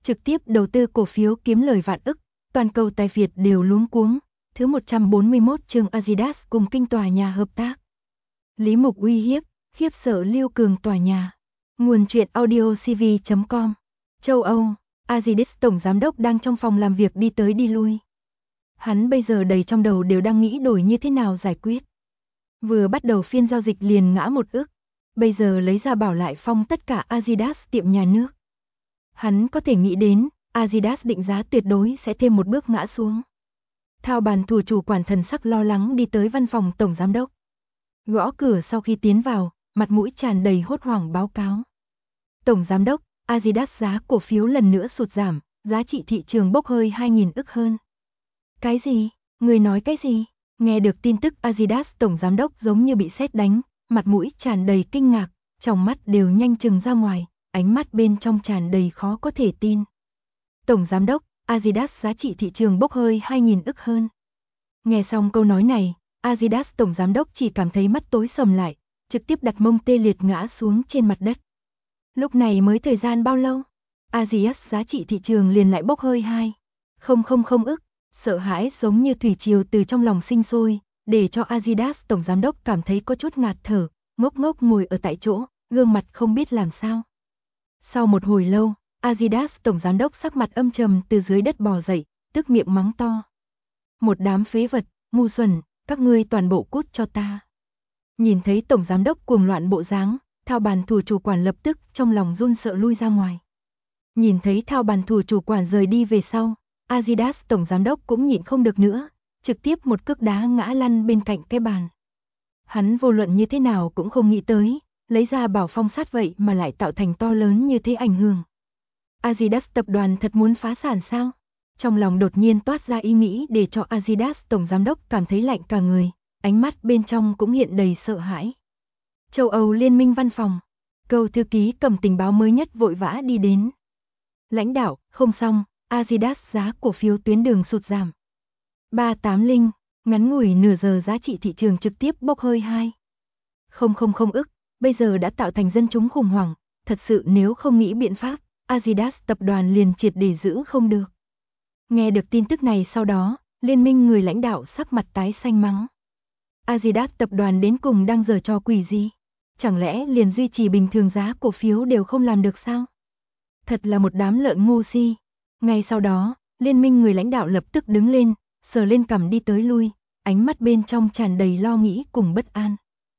trực tiếp đầu tư cổ phiếu kiếm lời vạn ức, toàn cầu tài Việt đều luống cuống. Thứ 141 chương Adidas cùng kinh tòa nhà hợp tác. Lý Mục uy hiếp, khiếp sợ Lưu Cường tòa nhà. Nguồn truyện audio cv.com. Châu Âu, Adidas tổng giám đốc đang trong phòng làm việc đi tới đi lui. Hắn bây giờ đầy trong đầu đều đang nghĩ đổi như thế nào giải quyết. Vừa bắt đầu phiên giao dịch liền ngã 1 ức, bây giờ lấy ra bảo lại phong tất cả Adidas tiệm nhà nước. Hắn có thể nghĩ đến, Adidas định giá tuyệt đối sẽ thêm một bước ngã xuống. Thao bàn thủ chủ quản thần sắc lo lắng đi tới văn phòng tổng giám đốc. Gõ cửa sau khi tiến vào, mặt mũi tràn đầy hốt hoảng báo cáo. Tổng giám đốc, Adidas giá cổ phiếu lần nữa sụt giảm, giá trị thị trường bốc hơi 2.000 ức hơn. Cái gì? Người nói cái gì? Nghe được tin tức Adidas tổng giám đốc giống như bị sét đánh, mặt mũi tràn đầy kinh ngạc, trong mắt đều nhanh chừng ra ngoài, ánh mắt bên trong tràn đầy khó có thể tin. Tổng giám đốc, Adidas giá trị thị trường bốc hơi 2.000 ức hơn. Nghe xong câu nói này, Adidas tổng giám đốc chỉ cảm thấy mắt tối sầm lại, trực tiếp đặt mông tê liệt ngã xuống trên mặt đất. Lúc này mới thời gian bao lâu? Adidas giá trị thị trường liền lại bốc hơi 2.000 ức, sợ hãi giống như thủy triều từ trong lòng sinh sôi, để cho Adidas tổng giám đốc cảm thấy có chút ngạt thở, ngốc ngốc ngồi ở tại chỗ, gương mặt không biết làm sao. Sau một hồi lâu, Adidas tổng giám đốc sắc mặt âm trầm từ dưới đất bò dậy, tức miệng mắng to. Một đám phế vật, ngu xuẩn, các ngươi toàn bộ cút cho ta. Nhìn thấy tổng giám đốc cuồng loạn bộ dáng, thao bàn thủ chủ quản lập tức trong lòng run sợ lui ra ngoài. Nhìn thấy thao bàn thủ chủ quản rời đi về sau, Adidas tổng giám đốc cũng nhịn không được nữa, trực tiếp một cước đá ngã lăn bên cạnh cái bàn. Hắn vô luận như thế nào cũng không nghĩ tới, lấy ra bảo phong sát vậy mà lại tạo thành to lớn như thế ảnh hưởng. Adidas tập đoàn thật muốn phá sản sao? Trong lòng đột nhiên toát ra ý nghĩ để cho Adidas tổng giám đốc cảm thấy lạnh cả người, ánh mắt bên trong cũng hiện đầy sợ hãi. Châu Âu Liên minh văn phòng, Câu thư ký cầm tình báo mới nhất vội vã đi đến. Lãnh đạo, không xong, Adidas giá cổ phiếu tuyến đường sụt giảm. 380, ngắn ngủi nửa giờ giá trị thị trường trực tiếp bốc hơi 2.000 ức, bây giờ đã tạo thành dân chúng khủng hoảng, thật sự nếu không nghĩ biện pháp, Adidas tập đoàn liền triệt để giữ không được. Nghe được tin tức này sau đó, liên minh người lãnh đạo sắc mặt tái xanh mắng. Adidas tập đoàn đến cùng đang giở trò quỷ gì? Chẳng lẽ liền duy trì bình thường giá cổ phiếu đều không làm được sao? Thật là một đám lợn ngu si. Ngay sau đó, liên minh người lãnh đạo lập tức đứng lên, sờ lên cằm đi tới lui, ánh mắt bên trong tràn đầy lo nghĩ cùng bất an.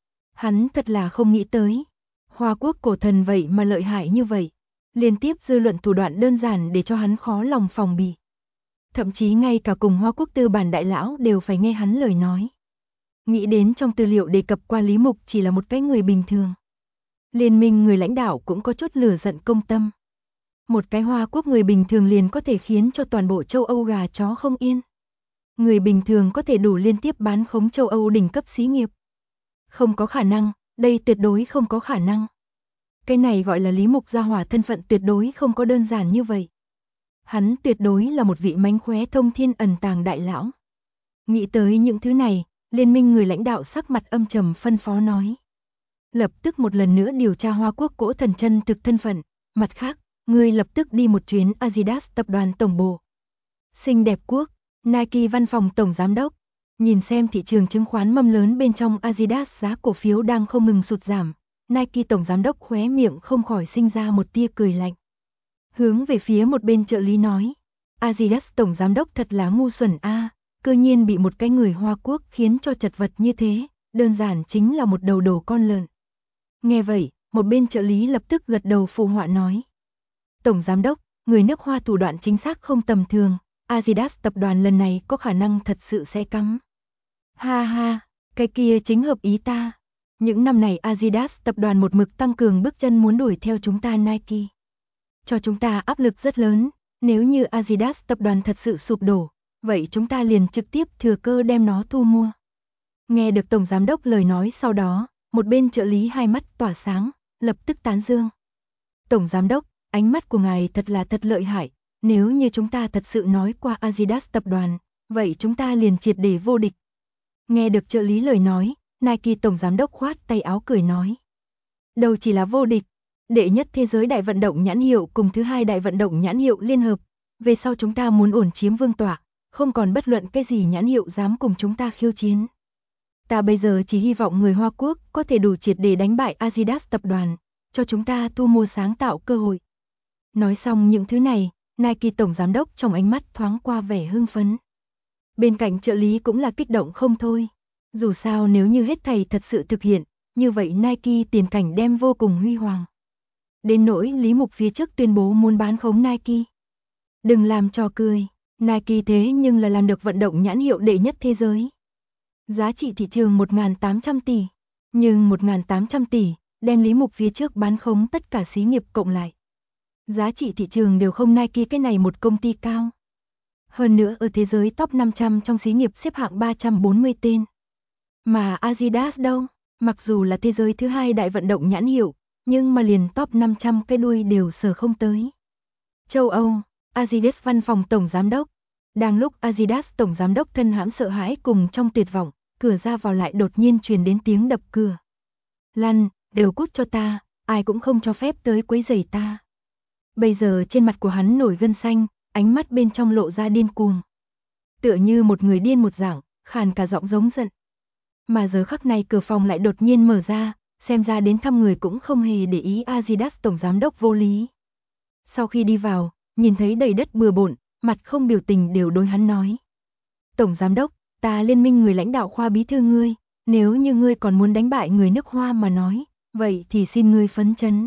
Hắn thật là không nghĩ tới. Hoa Quốc cổ thần vậy mà lợi hại như vậy. Liên tiếp dư luận thủ đoạn đơn giản để cho hắn khó lòng phòng bị. Thậm chí ngay cả cùng Hoa Quốc tư bản đại lão đều phải nghe hắn lời nói. Nghĩ đến trong tư liệu đề cập qua Lý Mục chỉ là một cái người bình thường. Liên minh người lãnh đạo cũng có chút lửa giận công tâm. Một cái Hoa Quốc người bình thường liền có thể khiến cho toàn bộ châu Âu gà chó không yên. Người bình thường có thể đủ liên tiếp bán khống châu Âu đỉnh cấp xí nghiệp. Không có khả năng, đây tuyệt đối không có khả năng. Cái này gọi là Lý Mục gia hỏa thân phận tuyệt đối không có đơn giản như vậy. Hắn tuyệt đối là một vị mánh khóe thông thiên ẩn tàng đại lão. Nghĩ tới những thứ này, liên minh người lãnh đạo sắc mặt âm trầm phân phó nói. Lập tức một lần nữa điều tra Hoa Quốc cỗ thần chân thực thân phận, mặt khác, ngươi lập tức đi một chuyến Adidas tập đoàn tổng bộ. Xinh đẹp quốc, Nike văn phòng tổng giám đốc, nhìn xem thị trường chứng khoán mâm lớn bên trong Adidas giá cổ phiếu đang không ngừng sụt giảm, Nike tổng giám đốc khóe miệng không khỏi sinh ra một tia cười lạnh. Hướng về phía một bên trợ lý nói, Adidas tổng giám đốc thật là ngu xuẩn a, cơ nhiên bị một cái người Hoa Quốc khiến cho chật vật như thế, đơn giản chính là một đầu đồ con lợn. Nghe vậy, một bên trợ lý lập tức gật đầu phụ họa nói. Tổng giám đốc, người nước Hoa thủ đoạn chính xác không tầm thường, Adidas tập đoàn lần này có khả năng thật sự sẽ cắm. Ha ha, cái kia chính hợp ý ta. Những năm này Adidas tập đoàn một mực tăng cường bước chân muốn đuổi theo chúng ta Nike. Cho chúng ta áp lực rất lớn, nếu như Adidas tập đoàn thật sự sụp đổ, vậy chúng ta liền trực tiếp thừa cơ đem nó thu mua. Nghe được tổng giám đốc lời nói sau đó, một bên trợ lý hai mắt tỏa sáng, lập tức tán dương. Tổng giám đốc, ánh mắt của ngài thật là thật lợi hại, nếu như chúng ta thật sự nói qua Adidas tập đoàn, vậy chúng ta liền triệt để vô địch. Nghe được trợ lý lời nói, Nike tổng giám đốc khoát tay áo cười nói. Đâu chỉ là vô địch, đệ nhất thế giới đại vận động nhãn hiệu cùng thứ hai đại vận động nhãn hiệu liên hợp. Về sau chúng ta muốn ổn chiếm vương tọa, không còn bất luận cái gì nhãn hiệu dám cùng chúng ta khiêu chiến. Ta bây giờ chỉ hy vọng người Hoa Quốc có thể đủ triệt để đánh bại Adidas tập đoàn, cho chúng ta thu mua sáng tạo cơ hội. Nói xong những thứ này, Nike tổng giám đốc trong ánh mắt thoáng qua vẻ hưng phấn. Bên cạnh trợ lý cũng là kích động không thôi. Dù sao nếu như hết thảy thật sự thực hiện, như vậy Nike tiền cảnh đem vô cùng huy hoàng. Đến nỗi Lý Mục phía trước tuyên bố muốn bán khống Nike. Đừng làm trò cười, Nike thế nhưng là làm được vận động nhãn hiệu đệ nhất thế giới. Giá trị thị trường 1.800 tỷ, nhưng 1.800 tỷ, đem Lý Mục phía trước bán khống tất cả xí nghiệp cộng lại. Giá trị thị trường đều không Nike cái này một công ty cao. Hơn nữa ở thế giới top 500 trong xí nghiệp xếp hạng 340 tên. Mà Adidas đâu, mặc dù là thế giới thứ hai đại vận động nhãn hiệu, nhưng mà liền top 500 cái đuôi đều sờ không tới. Châu Âu, Adidas văn phòng tổng giám đốc. Đang lúc Adidas tổng giám đốc thân hãm sợ hãi cùng trong tuyệt vọng, cửa ra vào lại đột nhiên truyền đến tiếng đập cửa. Lăn, đều cút cho ta, ai cũng không cho phép tới quấy rầy ta. Bây giờ trên mặt của hắn nổi gân xanh, ánh mắt bên trong lộ ra điên cuồng. Tựa như một người điên một dạng, khàn cả giọng giống giận. Mà giờ khắc này cửa phòng lại đột nhiên mở ra, xem ra đến thăm người cũng không hề để ý Adidas tổng giám đốc vô lý. Sau khi đi vào, nhìn thấy đầy đất bừa bộn, mặt không biểu tình đều đối hắn nói. Tổng giám đốc, ta liên minh người lãnh đạo khoa bí thư ngươi, nếu như ngươi còn muốn đánh bại người nước Hoa mà nói, vậy thì xin ngươi phấn chấn.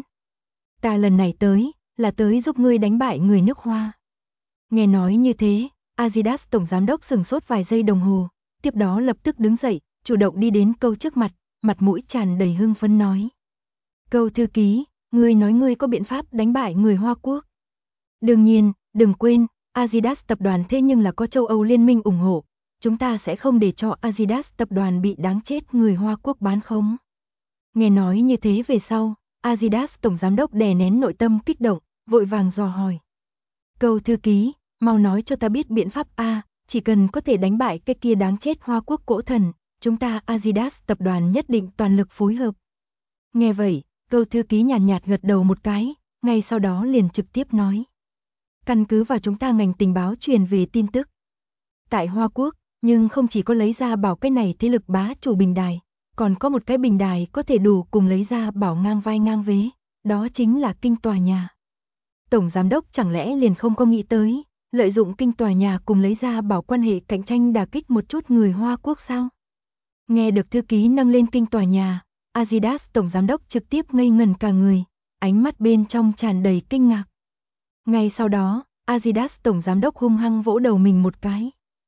Ta lần này tới, là tới giúp ngươi đánh bại người nước Hoa. Nghe nói như thế, Adidas tổng giám đốc sửng sốt vài giây đồng hồ, tiếp đó lập tức đứng dậy, chủ động đi đến Câu trước mặt, mặt mũi tràn đầy hưng phấn nói. Câu thư ký, ngươi nói ngươi có biện pháp đánh bại người Hoa Quốc. Đương nhiên, đừng quên, Adidas tập đoàn thế nhưng là có châu Âu liên minh ủng hộ, chúng ta sẽ không để cho Adidas tập đoàn bị đáng chết người Hoa Quốc bán khống. Nghe nói như thế về sau, Adidas tổng giám đốc đè nén nội tâm kích động, vội vàng dò hỏi. Câu thư ký, mau nói cho ta biết biện pháp A, chỉ cần có thể đánh bại cái kia đáng chết Hoa Quốc cỗ thần, chúng ta Adidas tập đoàn nhất định toàn lực phối hợp. Nghe vậy, câu thư ký nhàn nhạt gật đầu một cái, ngay sau đó liền trực tiếp nói. Căn cứ vào chúng ta ngành tình báo truyền về tin tức. Tại Hoa Quốc, nhưng không chỉ có lấy ra bảo cái này thế lực bá chủ bình đài, còn có một cái bình đài có thể đủ cùng lấy ra bảo ngang vai ngang vế, đó chính là kinh tòa nhà. Tổng giám đốc chẳng lẽ liền không có nghĩ tới, lợi dụng kinh tòa nhà cùng lấy ra bảo quan hệ cạnh tranh đả kích một chút người Hoa Quốc sao? Nghe được thư ký nâng lên kinh tòa nhà, Adidas tổng giám đốc trực tiếp ngây ngẩn cả người, ánh mắt bên trong tràn đầy kinh ngạc. Ngay sau đó, Adidas tổng giám đốc hung hăng vỗ đầu mình một cái.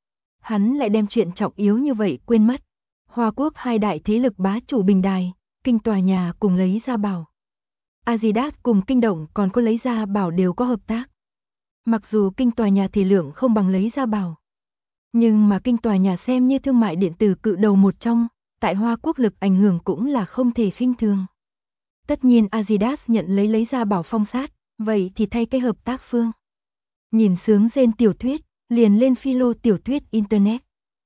Hắn lại đem chuyện trọng yếu như vậy quên mất. Hoa Quốc hai đại thế lực bá chủ bình đài, kinh tòa nhà cùng lấy ra bảo. Adidas cùng kinh động còn có lấy ra bảo đều có hợp tác. Mặc dù kinh tòa nhà thể lượng không bằng lấy ra bảo, nhưng mà kinh tòa nhà xem như thương mại điện tử cự đầu một trong, tại Hoa Quốc lực ảnh hưởng cũng là không thể khinh thường. Tất nhiên Adidas nhận lấy ra bảo phong sát, vậy thì thay cái hợp tác phương. Nhìn sướng rên tiểu thuyết, liền lên philo tiểu thuyết Internet.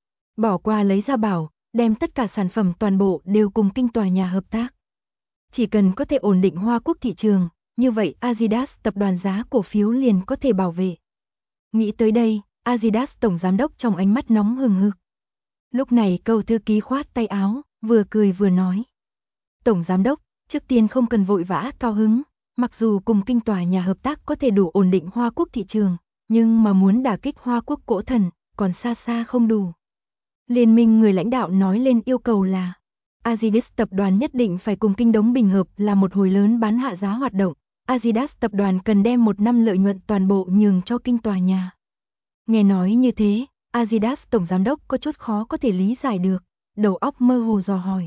Bỏ qua lấy ra bảo, đem tất cả sản phẩm toàn bộ đều cùng kinh tòa nhà hợp tác. Chỉ cần có thể ổn định Hoa Quốc thị trường, như vậy Adidas tập đoàn giá cổ phiếu liền có thể bảo vệ. Nghĩ tới đây, Adidas tổng giám đốc trong ánh mắt nóng hừng hực. Lúc này câu thư ký khoát tay áo, vừa cười vừa nói. Tổng giám đốc, trước tiên không cần vội vã cao hứng, mặc dù cùng kinh tòa nhà hợp tác có thể đủ ổn định Hoa Quốc thị trường, nhưng mà muốn đả kích Hoa Quốc cỗ thần, còn xa xa không đủ. Liên minh người lãnh đạo nói lên yêu cầu là Adidas tập đoàn nhất định phải cùng kinh đống bình hợp là một hồi lớn bán hạ giá hoạt động. Adidas tập đoàn cần đem 1 năm lợi nhuận toàn bộ nhường cho kinh tòa nhà. Nghe nói như thế, Adidas tổng giám đốc có chút khó có thể lý giải được, đầu óc mơ hồ dò hỏi.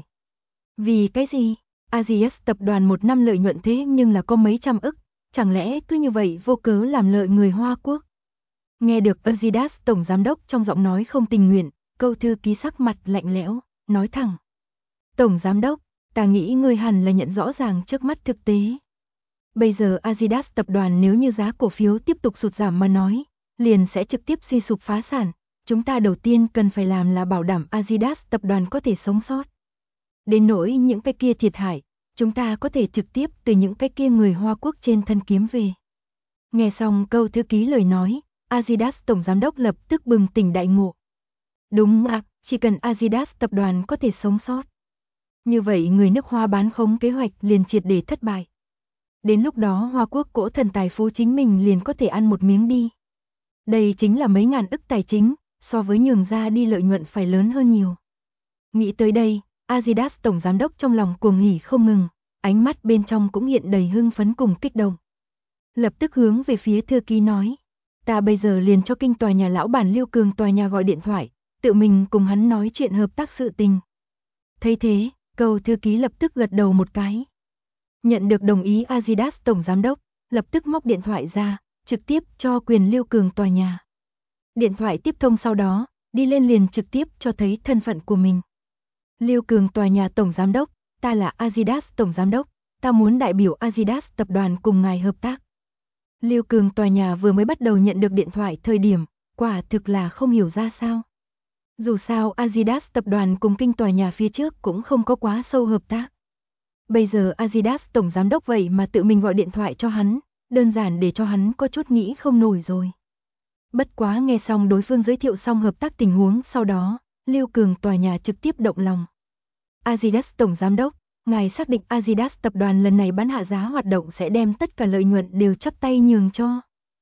Vì cái gì? Adidas tập đoàn 1 năm lợi nhuận thế nhưng là có mấy trăm ức, chẳng lẽ cứ như vậy vô cớ làm lợi người Hoa Quốc? Nghe được Adidas tổng giám đốc trong giọng nói không tình nguyện, câu thư ký sắc mặt lạnh lẽo, nói thẳng. Tổng giám đốc, ta nghĩ ngươi hẳn là nhận rõ ràng trước mắt thực tế. Bây giờ Adidas tập đoàn nếu như giá cổ phiếu tiếp tục sụt giảm mà nói, liền sẽ trực tiếp suy sụp phá sản. Chúng ta đầu tiên cần phải làm là bảo đảm Adidas tập đoàn có thể sống sót. Đến nỗi những cái kia thiệt hại, Chúng ta có thể trực tiếp từ những cái kia người Hoa Quốc trên thân kiếm về. Nghe xong câu thư ký lời nói, Adidas tổng giám đốc lập tức bừng tỉnh đại ngộ. Đúng ạ, chỉ cần Adidas tập đoàn có thể sống sót. Như vậy người nước Hoa bán khống kế hoạch liền triệt để thất bại. Đến lúc đó Hoa Quốc cỗ thần tài phú chính mình liền có thể ăn một miếng đi. Đây chính là mấy ngàn ức tài chính, so với nhường ra đi lợi nhuận phải lớn hơn nhiều. Nghĩ tới đây, Adidas tổng giám đốc trong lòng cuồng hỉ không ngừng, ánh mắt bên trong cũng hiện đầy hưng phấn cùng kích động. Lập tức hướng về phía thư ký nói, ta bây giờ liền cho kinh tòa nhà lão bản Lưu Cường tòa nhà gọi điện thoại, tự mình cùng hắn nói chuyện hợp tác sự tình. Thấy thế, câu thư ký lập tức gật đầu một cái. Nhận được đồng ý Adidas tổng giám đốc, lập tức móc điện thoại ra, trực tiếp cho quyền Lưu Cường tòa nhà. Điện thoại tiếp thông sau đó, đi lên liền trực tiếp cho thấy thân phận của mình. Lưu Cường tòa nhà tổng giám đốc, ta là Adidas tổng giám đốc, ta muốn đại biểu Adidas tập đoàn cùng ngài hợp tác. Lưu Cường tòa nhà vừa mới bắt đầu nhận được điện thoại thời điểm, quả thực là không hiểu ra sao. Dù sao Adidas tập đoàn cùng kinh tòa nhà phía trước cũng không có quá sâu hợp tác. Bây giờ Adidas tổng giám đốc vậy mà tự mình gọi điện thoại cho hắn, đơn giản để cho hắn có chút nghĩ không nổi rồi. Bất quá nghe xong đối phương giới thiệu xong hợp tác tình huống sau đó, Lưu Cường tòa nhà trực tiếp động lòng. Adidas tổng giám đốc, ngài xác định Adidas tập đoàn lần này bán hạ giá hoạt động sẽ đem tất cả lợi nhuận đều chắp tay nhường cho.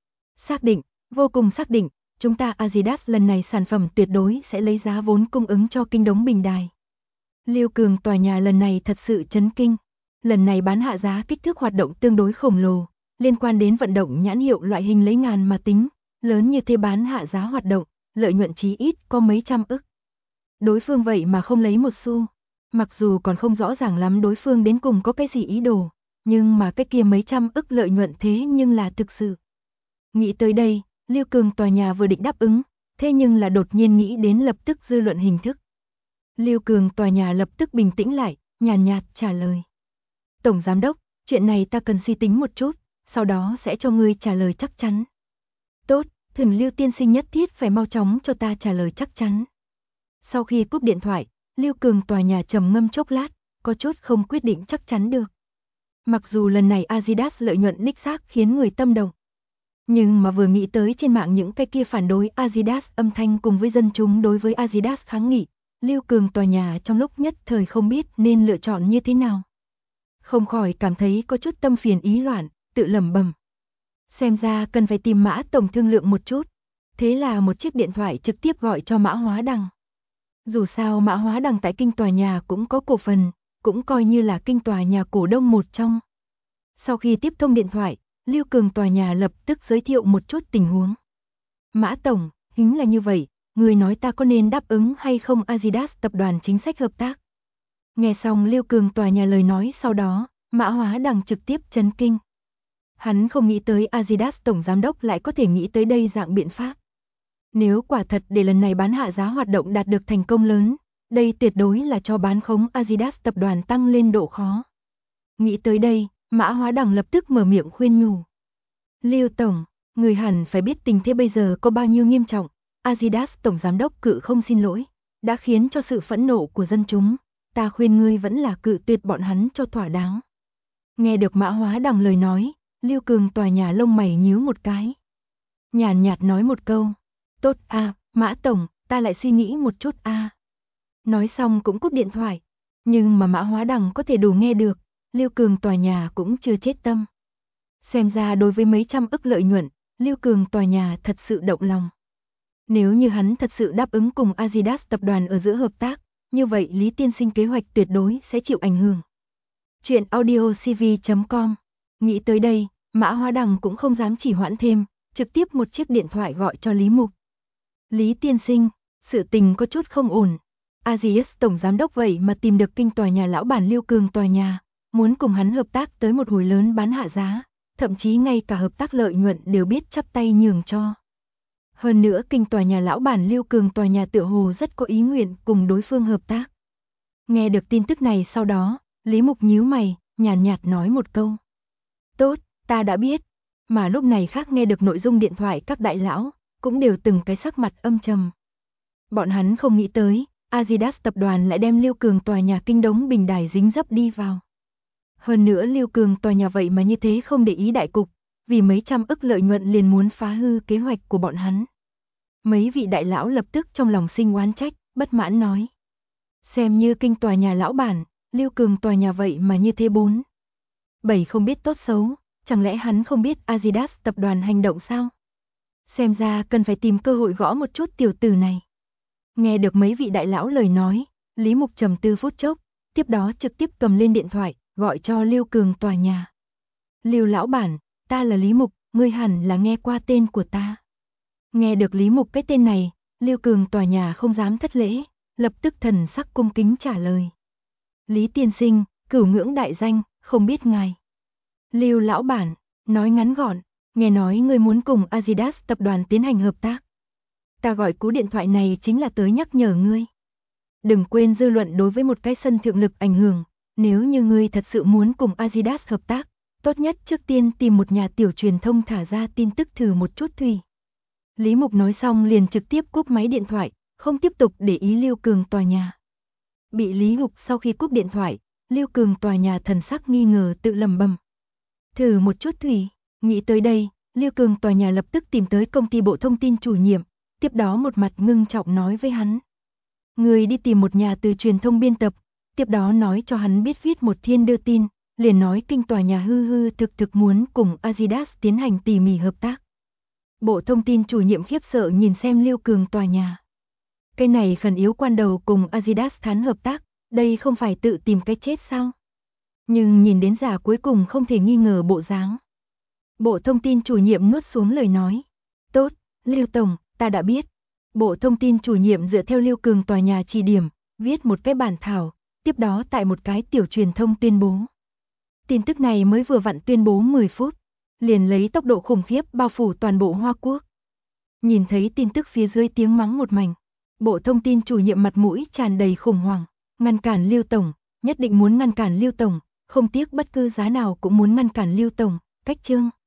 Xác định, vô cùng xác định, chúng ta Adidas lần này sản phẩm tuyệt đối sẽ lấy giá vốn cung ứng cho kinh đống bình đài. Lưu Cường tòa nhà lần này thật sự chấn kinh. Lần này bán hạ giá kích thước hoạt động tương đối khổng lồ, liên quan đến vận động nhãn hiệu loại hình lấy ngàn mà tính, lớn như thế bán hạ giá hoạt động, lợi nhuận chí ít có mấy trăm ức. Đối phương vậy mà không lấy một xu. Mặc dù còn không rõ ràng lắm đối phương đến cùng có cái gì ý đồ, nhưng mà cái kia mấy trăm ức lợi nhuận thế nhưng là thực sự. Nghĩ tới đây, Lưu Cường tòa nhà vừa định đáp ứng, thế nhưng là đột nhiên nghĩ đến lập tức dư luận hình thức. Lưu Cường tòa nhà lập tức bình tĩnh lại, nhàn nhạt trả lời. Tổng giám đốc, chuyện này ta cần suy tính một chút, sau đó sẽ cho ngươi trả lời chắc chắn. Tốt, Thần Lưu tiên sinh nhất thiết phải mau chóng cho ta trả lời chắc chắn. Sau khi cúp điện thoại, Lưu Cường tòa nhà trầm ngâm chốc lát, có chút không quyết định chắc chắn được. Mặc dù lần này Adidas lợi nhuận đích xác khiến người tâm động, nhưng mà vừa nghĩ tới trên mạng những cái kia phản đối Adidas âm thanh cùng với dân chúng đối với Adidas kháng nghị, Lưu Cường tòa nhà trong lúc nhất thời không biết nên lựa chọn như thế nào. Không khỏi cảm thấy có chút tâm phiền ý loạn, tự lẩm bẩm. Xem ra cần phải tìm Mã tổng thương lượng một chút. Thế là một chiếc điện thoại trực tiếp gọi cho Mã Hóa Đằng. Dù sao Mã Hóa Đằng tại kinh tòa nhà cũng có cổ phần, cũng coi như là kinh tòa nhà cổ đông một trong. Sau khi tiếp thông điện thoại, Lưu Cường tòa nhà lập tức giới thiệu một chút tình huống. Mã tổng, hình là như vậy, người nói ta có nên đáp ứng hay không Adidas tập đoàn chính sách hợp tác. Nghe xong Lưu Cường tòa nhà lời nói sau đó, Mã Hóa Đằng trực tiếp chấn kinh. Hắn không nghĩ tới Adidas tổng giám đốc lại có thể nghĩ tới đây dạng biện pháp. Nếu quả thật để lần này bán hạ giá hoạt động đạt được thành công lớn, đây tuyệt đối là cho bán khống Adidas tập đoàn tăng lên độ khó. Nghĩ tới đây, Mã Hóa Đằng lập tức mở miệng khuyên nhủ. Lưu tổng, người hẳn phải biết tình thế bây giờ có bao nhiêu nghiêm trọng, Adidas tổng giám đốc cự không xin lỗi, đã khiến cho sự phẫn nộ của dân chúng, ta khuyên ngươi vẫn là cự tuyệt bọn hắn cho thỏa đáng. Nghe được Mã Hóa Đằng lời nói, Lưu Cường tòa nhà lông mày nhíu một cái. Nhàn nhạt nói một câu, tốt a, Mã tổng, ta lại suy nghĩ một chút a. Nói xong cũng cúp điện thoại, nhưng mà Mã Hóa Đằng có thể đủ nghe được, Lưu Cường tòa nhà cũng chưa chết tâm. Xem ra đối với mấy trăm ức lợi nhuận, Lưu Cường tòa nhà thật sự động lòng. Nếu như hắn thật sự đáp ứng cùng Adidas tập đoàn ở giữa hợp tác, như vậy Lý tiên sinh kế hoạch tuyệt đối sẽ chịu ảnh hưởng. Chuyện audiocv.com. Nghĩ tới đây, Mã Hóa Đằng cũng không dám chỉ hoãn thêm, trực tiếp một chiếc điện thoại gọi cho Lý Mục. Lý tiên sinh, sự tình có chút không ổn. Adidas tổng giám đốc vậy mà tìm được kinh tòa nhà lão bản Lưu Cường tòa nhà, muốn cùng hắn hợp tác tới một hồi lớn bán hạ giá, thậm chí ngay cả hợp tác lợi nhuận đều biết chắp tay nhường cho. Hơn nữa kinh tòa nhà lão bản Lưu Cường tòa nhà tựa hồ rất có ý nguyện cùng đối phương hợp tác. Nghe được tin tức này sau đó, Lý Mục nhíu mày, nhàn nhạt nói một câu. Tốt, ta đã biết. Mà lúc này khác nghe được nội dung điện thoại các đại lão, cũng đều từng cái sắc mặt âm trầm. Bọn hắn không nghĩ tới, Adidas tập đoàn lại đem Lưu Cường tòa nhà kinh đống bình đài dính dấp đi vào. Hơn nữa Lưu Cường tòa nhà vậy mà như thế không để ý đại cục, vì mấy trăm ức lợi nhuận liền muốn phá hư kế hoạch của bọn hắn. Mấy vị đại lão lập tức trong lòng sinh oán trách, bất mãn nói. Xem như kinh tòa nhà lão bản, Lưu Cường tòa nhà vậy mà như thế 4. 7 không biết tốt xấu, chẳng lẽ hắn không biết Adidas tập đoàn hành động sao? Xem ra cần phải tìm cơ hội gõ một chút tiểu tử này. Nghe được mấy vị đại lão lời nói, Lý Mục trầm tư phút chốc, tiếp đó trực tiếp cầm lên điện thoại, gọi cho Lưu Cường tòa nhà. Lưu lão bản, ta là Lý Mục, ngươi hẳn là nghe qua tên của ta. Nghe được Lý Mục cái tên này, Lưu Cường tòa nhà không dám thất lễ, lập tức thần sắc cung kính trả lời. Lý tiên sinh, cửu ngưỡng đại danh, không biết ngài. Lưu lão bản, nói ngắn gọn, nghe nói ngươi muốn cùng Adidas tập đoàn tiến hành hợp tác. Ta gọi cú điện thoại này chính là tới nhắc nhở ngươi. Đừng quên dư luận đối với một cái sân thượng lực ảnh hưởng, nếu như ngươi thật sự muốn cùng Adidas hợp tác, tốt nhất trước tiên tìm một nhà tiểu truyền thông thả ra tin tức thử một chút thủy. Lý Mục nói xong liền trực tiếp cúp máy điện thoại, không tiếp tục để ý Lưu Cường tòa nhà. Bị Lý Mục sau khi cúp điện thoại, Lưu Cường tòa nhà thần sắc nghi ngờ tự lẩm bẩm. Thử một chút thủy, nghĩ tới đây, Lưu Cường tòa nhà lập tức tìm tới công ty bộ thông tin chủ nhiệm, tiếp đó một mặt ngưng trọng nói với hắn. Người đi tìm một nhà từ truyền thông biên tập, tiếp đó nói cho hắn biết viết một thiên đưa tin, liền nói kinh tòa nhà hư hư thực thực muốn cùng Adidas tiến hành tỉ mỉ hợp tác. Bộ thông tin chủ nhiệm khiếp sợ nhìn xem Lưu Cường tòa nhà. Cái này khẩn yếu quan đầu cùng Adidas thán hợp tác, đây không phải tự tìm cái chết sao? Nhưng nhìn đến giả cuối cùng không thể nghi ngờ bộ dáng. Bộ thông tin chủ nhiệm nuốt xuống lời nói. Tốt, Lưu Tổng, ta đã biết. Bộ thông tin chủ nhiệm dựa theo Lưu Cường tòa nhà chỉ điểm, viết một cái bản thảo, tiếp đó tại một cái tiểu truyền thông tuyên bố. Tin tức này mới vừa vặn tuyên bố 10 phút, liền lấy tốc độ khủng khiếp bao phủ toàn bộ Hoa Quốc. Nhìn thấy tin tức phía dưới tiếng mắng một mảnh, bộ thông tin chủ nhiệm mặt mũi tràn đầy khủng hoảng, ngăn cản Lưu Tổng, nhất định muốn ngăn cản Lưu Tổng, không tiếc bất cứ giá nào cũng muốn ngăn cản Lưu Tổng, cách chương.